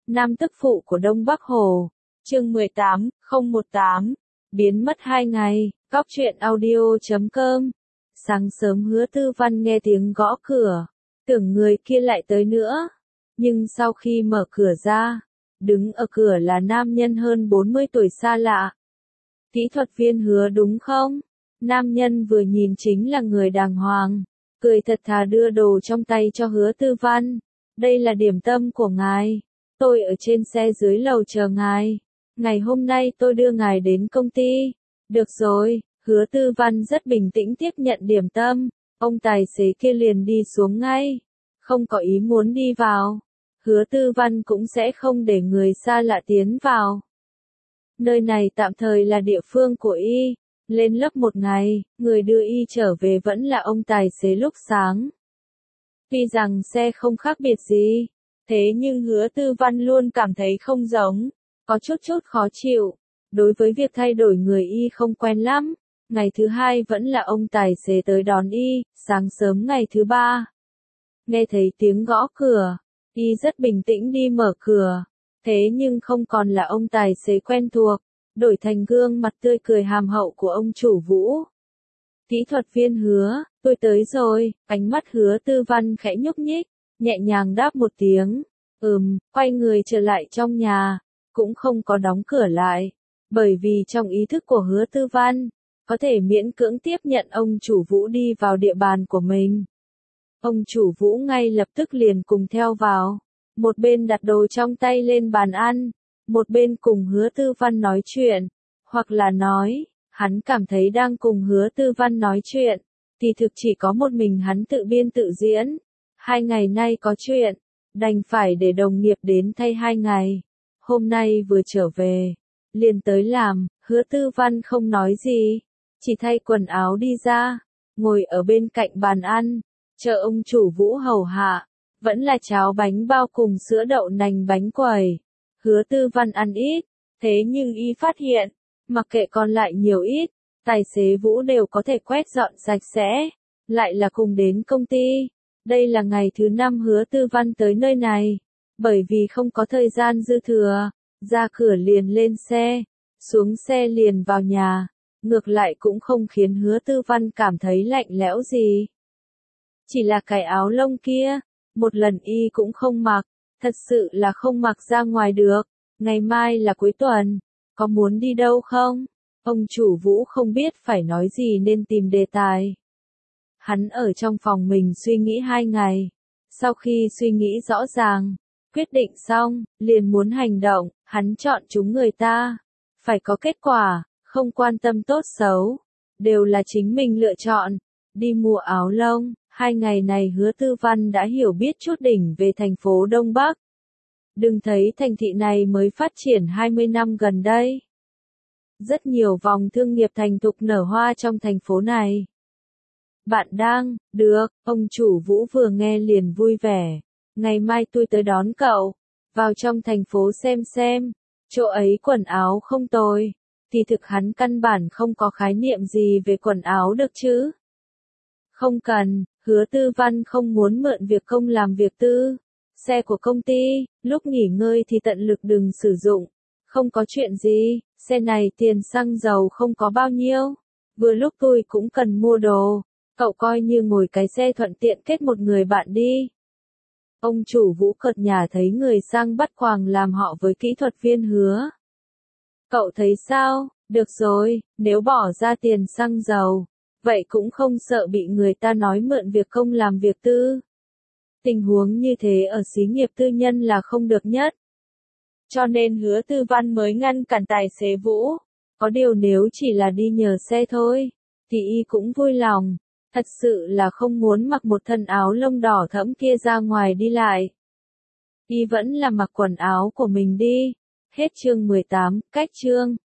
Nam tức phụ của Đông Bắc Hồ. Chương 18, 018. Biến mất 2 ngày. Cóc truyện audio.com. Sáng sớm Hứa Tư Văn nghe tiếng gõ cửa, tưởng người kia lại tới nữa. Nhưng sau khi mở cửa ra, đứng ở cửa là nam nhân hơn 40 tuổi xa lạ. Kỹ thuật viên Hứa đúng không? Nam nhân vừa nhìn chính là người đàng hoàng, cười thật thà đưa đồ trong tay cho Hứa Tư Văn. Đây là điểm tâm của ngài. Tôi ở trên xe dưới lầu chờ ngài. Ngày hôm nay tôi đưa ngài đến công ty. Được rồi, Hứa Tư Văn rất bình tĩnh tiếp nhận điểm tâm. Ông tài xế kia liền đi xuống ngay. Không có ý muốn đi vào. Hứa Tư Văn cũng sẽ không để người xa lạ tiến vào. Nơi này tạm thời là địa phương của y. Lên lớp một ngày, người đưa y trở về vẫn là ông tài xế lúc sáng. Tuy rằng xe không khác biệt gì, thế nhưng Hứa Tư Văn luôn cảm thấy không giống, có chút khó chịu. Đối với việc thay đổi người y không quen lắm. Ngày thứ hai vẫn là ông tài xế tới đón y, sáng sớm ngày thứ ba. Nghe thấy tiếng gõ cửa, y rất bình tĩnh đi mở cửa. Thế nhưng không còn là ông tài xế quen thuộc, đổi thành gương mặt tươi cười hàm hậu của ông chủ Vũ. Kỹ thuật viên Hứa, tôi tới rồi. Ánh mắt Hứa Tư Văn khẽ nhúc nhích, nhẹ nhàng đáp một tiếng. Quay người trở lại trong nhà, cũng không có đóng cửa lại. Bởi vì trong ý thức của Hứa Tư Văn, có thể miễn cưỡng tiếp nhận ông chủ Vũ đi vào địa bàn của mình. Ông chủ Vũ ngay lập tức liền cùng theo vào. Một bên đặt đồ trong tay lên bàn ăn, một bên cùng Hứa Tư Văn nói chuyện. Hoặc là nói, hắn cảm thấy đang cùng Hứa Tư Văn nói chuyện, thì thực chỉ có một mình hắn tự biên tự diễn. 2 ngày nay có chuyện, đành phải để đồng nghiệp đến thay 2 ngày. Hôm nay vừa trở về, liền tới làm. Hứa Tư Văn không nói gì, chỉ thay quần áo đi ra, ngồi ở bên cạnh bàn ăn, chờ ông chủ Vũ hầu hạ. Vẫn là cháo bánh bao cùng sữa đậu nành bánh quẩy. Hứa Tư Văn ăn ít, thế nhưng y phát hiện, mặc kệ còn lại nhiều ít, tài xế Vũ đều có thể quét dọn sạch sẽ, lại là cùng đến công ty. Đây là ngày thứ 5 Hứa Tư Văn tới nơi này, bởi vì không có thời gian dư thừa, ra cửa liền lên xe, xuống xe liền vào nhà, ngược lại cũng không khiến Hứa Tư Văn cảm thấy lạnh lẽo gì. Chỉ là cái áo lông kia, một lần y cũng không mặc, thật sự là không mặc ra ngoài được. Ngày mai là cuối tuần, có muốn đi đâu không? Ông chủ Vũ không biết phải nói gì nên tìm đề tài. Hắn ở trong phòng mình suy nghĩ 2 ngày. Sau khi suy nghĩ rõ ràng, quyết định xong, liền muốn hành động. Hắn chọn chúng người ta, phải có kết quả, không quan tâm tốt xấu, đều là chính mình lựa chọn. Đi mua áo lông. 2 ngày này Hứa Tư Văn đã hiểu biết chút đỉnh về thành phố Đông Bắc. Đừng thấy thành thị này mới phát triển 20 năm gần đây. Rất nhiều vòng thương nghiệp thành thục nở hoa trong thành phố này. Bạn đang, được, ông chủ Vũ vừa nghe liền vui vẻ. Ngày mai tôi tới đón cậu, vào trong thành phố xem, chỗ ấy quần áo không tồi. Thì thực hắn căn bản không có khái niệm gì về quần áo được chứ. Không cần, Hứa Tư Văn không muốn mượn việc công làm việc tư. Xe của công ty, lúc nghỉ ngơi thì tận lực đừng sử dụng. Không có chuyện gì, xe này tiền xăng dầu không có bao nhiêu. Vừa lúc tôi cũng cần mua đồ, cậu coi như ngồi cái xe thuận tiện kết một người bạn đi. Ông chủ Vũ cợt nhả thấy người sang bắt quàng làm họ với kỹ thuật viên Hứa. Cậu thấy sao? Được rồi, nếu bỏ ra tiền xăng dầu, vậy cũng không sợ bị người ta nói mượn việc công làm việc tư. Tình huống như thế ở xí nghiệp tư nhân là không được nhất. Cho nên Hứa Tư Văn mới ngăn cản tài xế Vũ. Có điều nếu chỉ là đi nhờ xe thôi, thì y cũng vui lòng. Thật sự là không muốn mặc một thân áo lông đỏ thẫm kia ra ngoài đi lại. Y vẫn là mặc quần áo của mình đi. Hết chương 18, cách chương.